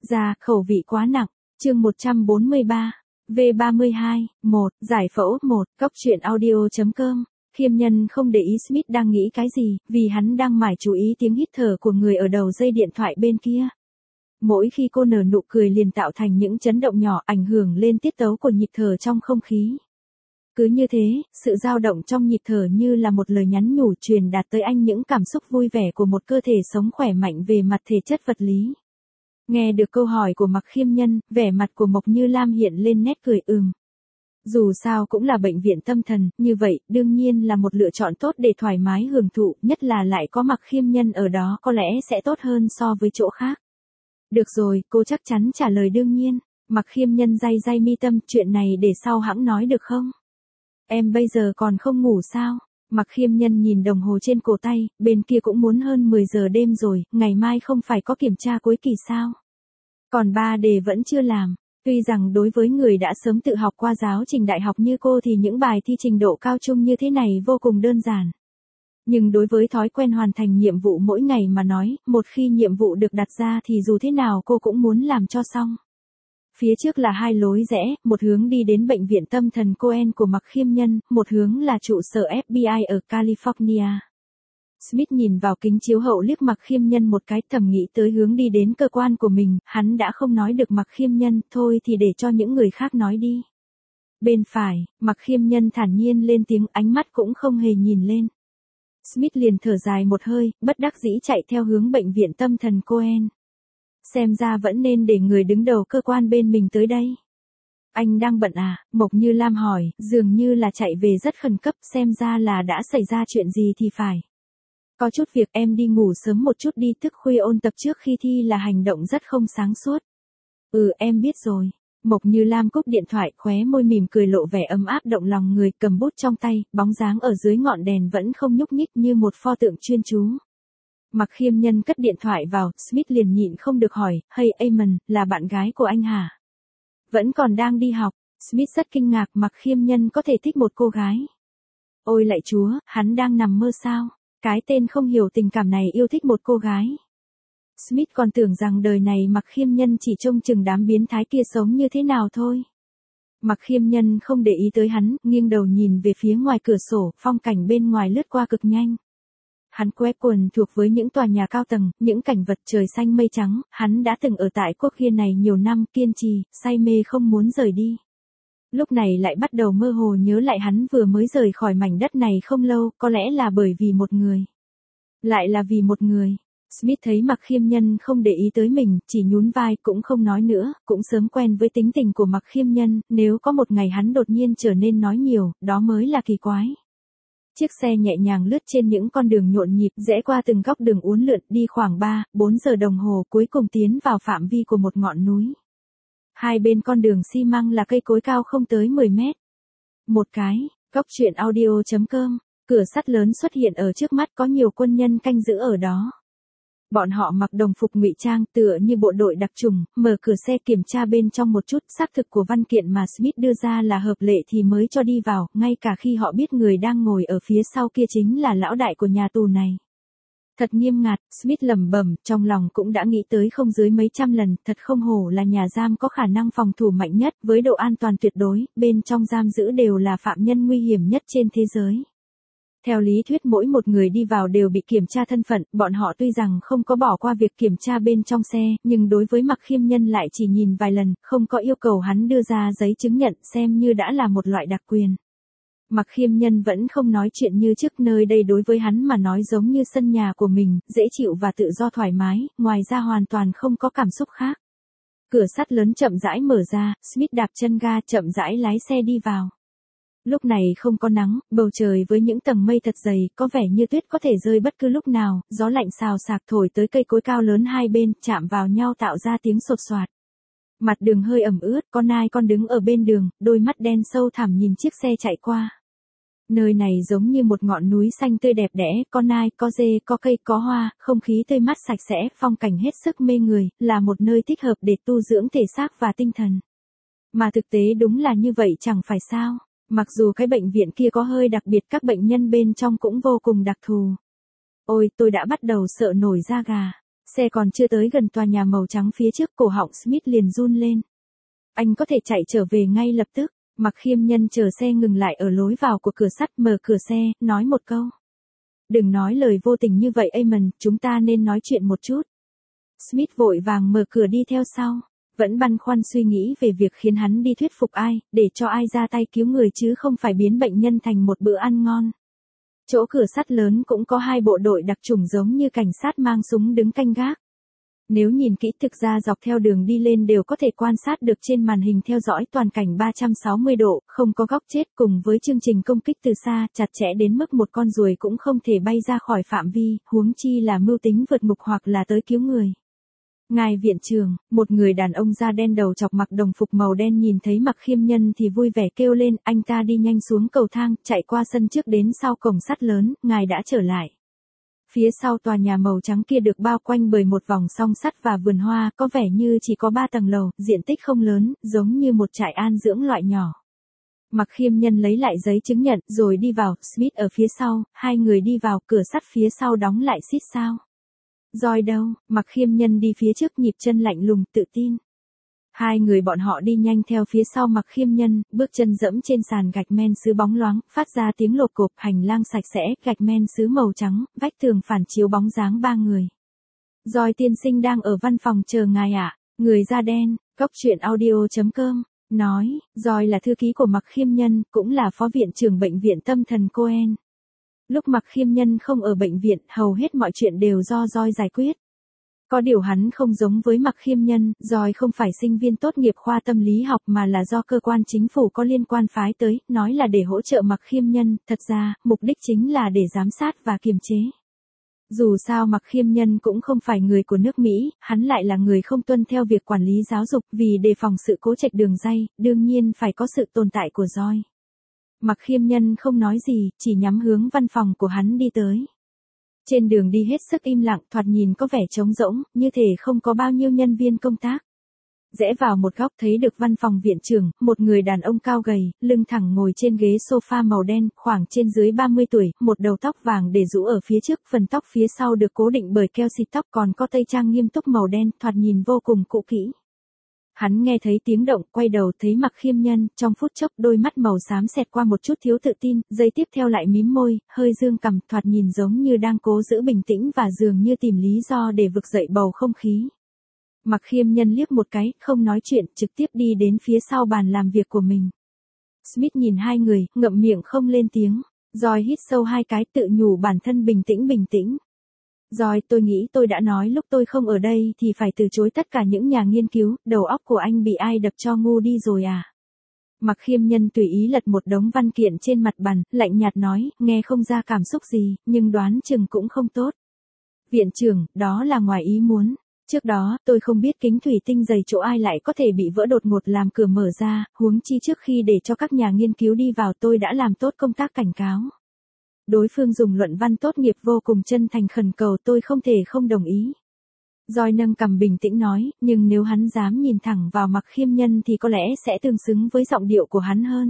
Da, khẩu vị quá nặng. Chương 143. V32, 1, giải phẫu 1, góc truyện audio.com. Khiêm Nhân không để ý Smith đang nghĩ cái gì, vì hắn đang mải chú ý tiếng hít thở của người ở đầu dây điện thoại bên kia. Mỗi khi cô nở nụ cười liền tạo thành những chấn động nhỏ ảnh hưởng lên tiết tấu của nhịp thở trong không khí. Cứ như thế, sự dao động trong nhịp thở như là một lời nhắn nhủ truyền đạt tới anh những cảm xúc vui vẻ của một cơ thể sống khỏe mạnh về mặt thể chất vật lý. Nghe được câu hỏi của Mạc Khiêm Nhân, vẻ mặt của Mộc Như Lam hiện lên nét cười Dù sao cũng là bệnh viện tâm thần, như vậy đương nhiên là một lựa chọn tốt để thoải mái hưởng thụ, nhất là lại có Mạc Khiêm Nhân ở đó có lẽ sẽ tốt hơn so với chỗ khác. Được rồi, cô chắc chắn trả lời đương nhiên. Mạc Khiêm Nhân day day mi tâm, chuyện này để sau hãng nói được không? Em bây giờ còn không ngủ sao? Mạc Khiêm Nhân nhìn đồng hồ trên cổ tay, bên kia cũng muốn hơn 10 giờ đêm rồi, ngày mai không phải có kiểm tra cuối kỳ sao? Còn 3 đề vẫn chưa làm. Tuy rằng đối với người đã sớm tự học qua giáo trình đại học như cô thì những bài thi trình độ cao trung như thế này vô cùng đơn giản. Nhưng đối với thói quen hoàn thành nhiệm vụ mỗi ngày mà nói, một khi nhiệm vụ được đặt ra thì dù thế nào cô cũng muốn làm cho xong. Phía trước là 2 lối rẽ, một hướng đi đến bệnh viện tâm thần Cohen của Mạc Khiêm Nhân, một hướng là trụ sở FBI ở California. Smith nhìn vào kính chiếu hậu liếc Mạc Khiêm Nhân một cái, thầm nghĩ tới hướng đi đến cơ quan của mình, hắn đã không nói được Mạc Khiêm Nhân, thôi thì để cho những người khác nói đi. Bên phải, Mạc Khiêm Nhân thản nhiên lên tiếng, ánh mắt cũng không hề nhìn lên. Smith liền thở dài một hơi, bất đắc dĩ chạy theo hướng bệnh viện tâm thần Cohen. Xem ra vẫn nên để người đứng đầu cơ quan bên mình tới đây. Anh đang bận à? Mộc Như Lam hỏi, dường như là chạy về rất khẩn cấp, xem ra là đã xảy ra chuyện gì thì phải. Có chút việc, em đi ngủ sớm một chút đi, thức khuya ôn tập trước khi thi là hành động rất không sáng suốt. Em biết rồi. Mộc Như Lam cúp điện thoại, khóe môi mỉm cười lộ vẻ ấm áp động lòng người, cầm bút trong tay, bóng dáng ở dưới ngọn đèn vẫn không nhúc nhích như một pho tượng chuyên chú. Mạc Khiêm Nhân cất điện thoại vào, Smith liền nhịn không được hỏi, hey Eamon, là bạn gái của anh hả? Vẫn còn đang đi học. Smith rất kinh ngạc, Mạc Khiêm Nhân có thể thích một cô gái. Ôi lạy chúa, hắn đang nằm mơ sao? Cái tên không hiểu tình cảm này yêu thích một cô gái. Smith còn tưởng rằng đời này Mạc Khiêm Nhân chỉ trông chừng đám biến thái kia sống như thế nào thôi. Mạc Khiêm Nhân không để ý tới hắn, nghiêng đầu nhìn về phía ngoài cửa sổ, phong cảnh bên ngoài lướt qua cực nhanh. Hắn quét quần thuộc với những tòa nhà cao tầng, những cảnh vật trời xanh mây trắng, hắn đã từng ở tại quốc kia này nhiều năm, kiên trì, say mê không muốn rời đi. Lúc này lại bắt đầu mơ hồ nhớ lại hắn vừa mới rời khỏi mảnh đất này không lâu, có lẽ là bởi vì một người. Lại là vì một người. Smith thấy Mạc Khiêm Nhân không để ý tới mình, chỉ nhún vai cũng không nói nữa, cũng sớm quen với tính tình của Mạc Khiêm Nhân, nếu có một ngày hắn đột nhiên trở nên nói nhiều, đó mới là kỳ quái. Chiếc xe nhẹ nhàng lướt trên những con đường nhộn nhịp, rẽ qua từng góc đường uốn lượn, đi khoảng 3-4 giờ đồng hồ, cuối cùng tiến vào phạm vi của một ngọn núi. Hai bên con đường xi măng là cây cối cao không tới 10 mét. Một cái, góc truyện audio.com, cửa sắt lớn xuất hiện ở trước mắt, có nhiều quân nhân canh giữ ở đó. Bọn họ mặc đồng phục ngụy trang tựa như bộ đội đặc chủng, mở cửa xe kiểm tra bên trong một chút, xác thực của văn kiện mà Smith đưa ra là hợp lệ thì mới cho đi vào, ngay cả khi họ biết người đang ngồi ở phía sau kia chính là lão đại của nhà tù này. Thật nghiêm ngặt, Smith lẩm bẩm, trong lòng cũng đã nghĩ tới không dưới mấy trăm lần, thật không hổ là nhà giam có khả năng phòng thủ mạnh nhất, với độ an toàn tuyệt đối, bên trong giam giữ đều là phạm nhân nguy hiểm nhất trên thế giới. Theo lý thuyết mỗi một người đi vào đều bị kiểm tra thân phận, bọn họ tuy rằng không có bỏ qua việc kiểm tra bên trong xe, nhưng đối với Mạc Khiêm Nhân lại chỉ nhìn vài lần, không có yêu cầu hắn đưa ra giấy chứng nhận, xem như đã là một loại đặc quyền. Mạc Khiêm Nhân vẫn không nói chuyện như trước, nơi đây đối với hắn mà nói giống như sân nhà của mình, dễ chịu và tự do thoải mái, ngoài ra hoàn toàn không có cảm xúc khác. Cửa sắt lớn chậm rãi mở ra, Smith đạp chân ga chậm rãi lái xe đi vào. Lúc này không có nắng, bầu trời với những tầng mây thật dày, có vẻ như tuyết có thể rơi bất cứ lúc nào, gió lạnh xào xạc thổi tới cây cối cao lớn hai bên, chạm vào nhau tạo ra tiếng sột soạt. Mặt đường hơi ẩm ướt, con nai con đứng ở bên đường, đôi mắt đen sâu thẳm nhìn chiếc xe chạy qua. Nơi này giống như một ngọn núi xanh tươi đẹp đẽ, có nai, có dê, có cây, có hoa, không khí tươi mát sạch sẽ, phong cảnh hết sức mê người, là một nơi thích hợp để tu dưỡng thể xác và tinh thần. Mà thực tế đúng là như vậy chẳng phải sao? Mặc dù cái bệnh viện kia có hơi đặc biệt, các bệnh nhân bên trong cũng vô cùng đặc thù. Ôi, tôi đã bắt đầu sợ nổi da gà. Xe còn chưa tới gần tòa nhà màu trắng phía trước, cổ họng Smith liền run lên. Anh có thể chạy trở về ngay lập tức. Mặc Khiêm Nhân chờ xe ngừng lại ở lối vào của cửa sắt, mở cửa xe, nói một câu. Đừng nói lời vô tình như vậy Eamon, chúng ta nên nói chuyện một chút. Smith vội vàng mở cửa đi theo sau. Vẫn băn khoăn suy nghĩ về việc khiến hắn đi thuyết phục ai, để cho ai ra tay cứu người chứ không phải biến bệnh nhân thành một bữa ăn ngon. Chỗ cửa sắt lớn cũng có 2 bộ đội đặc chủng giống như cảnh sát mang súng đứng canh gác. Nếu nhìn kỹ thực ra dọc theo đường đi lên đều có thể quan sát được trên màn hình theo dõi toàn cảnh 360 độ, không có góc chết, cùng với chương trình công kích từ xa, chặt chẽ đến mức một con ruồi cũng không thể bay ra khỏi phạm vi, huống chi là mưu tính vượt ngục hoặc là tới cứu người. Ngài viện trưởng, một người đàn ông da đen đầu chọc mặc đồng phục màu đen nhìn thấy Mặc Khiêm Nhân thì vui vẻ kêu lên, anh ta đi nhanh xuống cầu thang, chạy qua sân trước đến sau cổng sắt lớn, ngài đã trở lại. Phía sau tòa nhà màu trắng kia được bao quanh bởi một vòng song sắt và vườn hoa, có vẻ như chỉ có 3 tầng lầu, diện tích không lớn, giống như một trại an dưỡng loại nhỏ. Mặc Khiêm Nhân lấy lại giấy chứng nhận, rồi đi vào, Smith ở phía sau, 2 người đi vào, cửa sắt phía sau đóng lại xít sao. Rồi đâu, Mặc Khiêm Nhân đi phía trước nhịp chân lạnh lùng, tự tin. 2 người bọn họ đi nhanh theo phía sau Mặc Khiêm Nhân, bước chân dẫm trên sàn gạch men sứ bóng loáng, phát ra tiếng lộp cộp, hành lang sạch sẽ, gạch men sứ màu trắng, vách tường phản chiếu bóng dáng 3 người. Rồi tiên sinh đang ở văn phòng chờ ngài ạ. Người da đen, Cóc Truyện Audio.com, nói, Rồi là thư ký của Mặc Khiêm Nhân, cũng là phó viện trưởng bệnh viện tâm thần Cohen. Lúc Mặc Khiêm Nhân không ở bệnh viện, hầu hết mọi chuyện đều do Joy giải quyết. Có điều hắn không giống với Mặc Khiêm Nhân, Joy không phải sinh viên tốt nghiệp khoa tâm lý học mà là do cơ quan chính phủ có liên quan phái tới, nói là để hỗ trợ Mặc Khiêm Nhân, thật ra, mục đích chính là để giám sát và kiềm chế. Dù sao Mặc Khiêm Nhân cũng không phải người của nước Mỹ, hắn lại là người không tuân theo việc quản lý giáo dục, vì đề phòng sự cố trạch đường ray, đương nhiên phải có sự tồn tại của Joy. Mặc Khiêm Nhân không nói gì, chỉ nhắm hướng văn phòng của hắn đi tới. Trên đường đi hết sức im lặng, thoạt nhìn có vẻ trống rỗng, như thể không có bao nhiêu nhân viên công tác. Rẽ vào một góc thấy được văn phòng viện trưởng, một người đàn ông cao gầy, lưng thẳng ngồi trên ghế sofa màu đen, khoảng trên dưới 30 tuổi, một đầu tóc vàng để rũ ở phía trước, phần tóc phía sau được cố định bởi keo xịt tóc, còn có tây trang nghiêm túc màu đen, thoạt nhìn vô cùng cũ kỹ. Hắn nghe thấy tiếng động, quay đầu thấy Mặc Khiêm Nhân, trong phút chốc đôi mắt màu xám xẹt qua một chút thiếu tự tin, giây tiếp theo lại mím môi, hơi dương cằm, thoạt nhìn giống như đang cố giữ bình tĩnh và dường như tìm lý do để vực dậy bầu không khí. Mặc Khiêm Nhân liếc một cái, không nói chuyện, trực tiếp đi đến phía sau bàn làm việc của mình. Smith nhìn 2 người, ngậm miệng không lên tiếng, rồi hít sâu 2 cái, tự nhủ bản thân bình tĩnh. Rồi, tôi nghĩ tôi đã nói lúc tôi không ở đây thì phải từ chối tất cả những nhà nghiên cứu, đầu óc của anh bị ai đập cho ngu đi rồi à? Mặc Khiêm Nhân tùy ý lật một đống văn kiện trên mặt bàn, lạnh nhạt nói, nghe không ra cảm xúc gì, nhưng đoán chừng cũng không tốt. Viện trưởng, đó là ngoài ý muốn. Trước đó, tôi không biết kính thủy tinh dày chỗ ai lại có thể bị vỡ đột ngột làm cửa mở ra, huống chi trước khi để cho các nhà nghiên cứu đi vào tôi đã làm tốt công tác cảnh cáo. Đối phương dùng luận văn tốt nghiệp vô cùng chân thành khẩn cầu tôi không thể không đồng ý. Rồi nâng cằm bình tĩnh nói, nhưng nếu hắn dám nhìn thẳng vào Mặc Khiêm Nhân thì có lẽ sẽ tương xứng với giọng điệu của hắn hơn.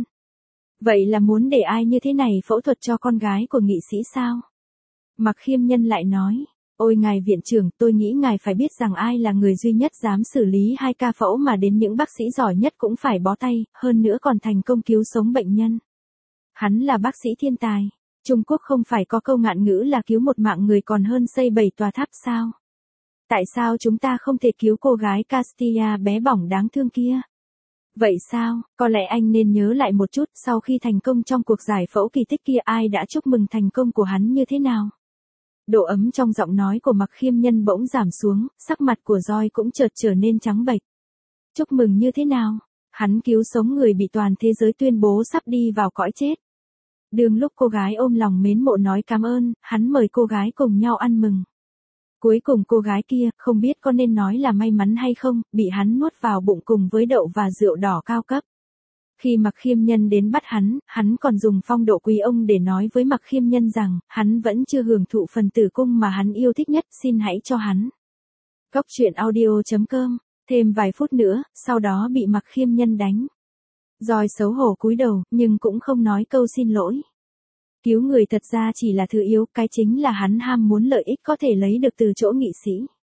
Vậy là muốn để ai như thế này phẫu thuật cho con gái của nghị sĩ sao? Mặc Khiêm Nhân lại nói, ôi ngài viện trưởng, tôi nghĩ ngài phải biết rằng ai là người duy nhất dám xử lý 2 ca phẫu mà đến những bác sĩ giỏi nhất cũng phải bó tay, hơn nữa còn thành công cứu sống bệnh nhân. Hắn là bác sĩ thiên tài. Trung Quốc không phải có câu ngạn ngữ là cứu một mạng người còn hơn xây 7 tòa tháp sao? Tại sao chúng ta không thể cứu cô gái Castilla bé bỏng đáng thương kia? Vậy sao, có lẽ anh nên nhớ lại một chút, sau khi thành công trong cuộc giải phẫu kỳ tích kia ai đã chúc mừng thành công của hắn như thế nào? Độ ấm trong giọng nói của Mặc Khiêm Nhân bỗng giảm xuống, sắc mặt của Joy cũng chợt trở nên trắng bệch. Chúc mừng như thế nào? Hắn cứu sống người bị toàn thế giới tuyên bố sắp đi vào cõi chết. Đường lúc cô gái ôm lòng mến mộ nói cảm ơn, hắn mời cô gái cùng nhau ăn mừng. Cuối cùng cô gái kia, không biết có nên nói là may mắn hay không, bị hắn nuốt vào bụng cùng với đậu và rượu đỏ cao cấp. Khi Mặc Khiêm Nhân đến bắt hắn còn dùng phong độ quý ông để nói với Mặc Khiêm Nhân rằng, hắn vẫn chưa hưởng thụ phần tử cung mà hắn yêu thích nhất, xin hãy cho hắn. Cóc Truyện Audio.com, thêm vài phút nữa, sau đó bị Mặc Khiêm Nhân đánh. Rồi xấu hổ cúi đầu, nhưng cũng không nói câu xin lỗi. Cứu người thật ra chỉ là thứ yếu, cái chính là hắn ham muốn lợi ích có thể lấy được từ chỗ nghị sĩ.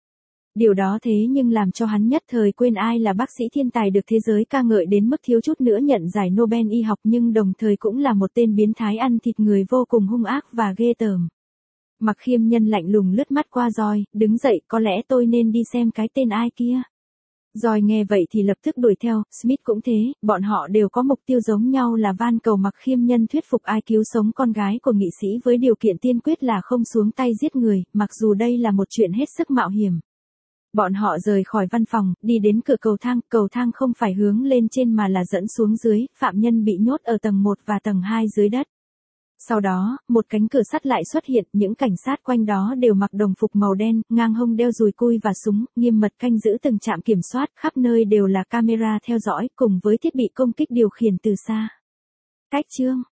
Điều đó thế nhưng làm cho hắn nhất thời quên ai là bác sĩ thiên tài được thế giới ca ngợi đến mức thiếu chút nữa nhận giải Nobel y học, nhưng đồng thời cũng là một tên biến thái ăn thịt người vô cùng hung ác và ghê tởm. Mặc Khiêm Nhân lạnh lùng lướt mắt qua Joy, đứng dậy, có lẽ tôi nên đi xem cái tên ai kia. Joy nghe vậy thì lập tức đuổi theo, Smith cũng thế, bọn họ đều có mục tiêu giống nhau là van cầu Mặc Khiêm Nhân thuyết phục ai cứu sống con gái của nghị sĩ với điều kiện tiên quyết là không xuống tay giết người, mặc dù đây là một chuyện hết sức mạo hiểm. Bọn họ rời khỏi văn phòng, đi đến cửa cầu thang không phải hướng lên trên mà là dẫn xuống dưới, phạm nhân bị nhốt ở tầng 1 và tầng 2 dưới đất. Sau đó, một cánh cửa sắt lại xuất hiện, những cảnh sát quanh đó đều mặc đồng phục màu đen, ngang hông đeo dùi cui và súng, nghiêm mật canh giữ từng trạm kiểm soát, khắp nơi đều là camera theo dõi, cùng với thiết bị công kích điều khiển từ xa. Cách chương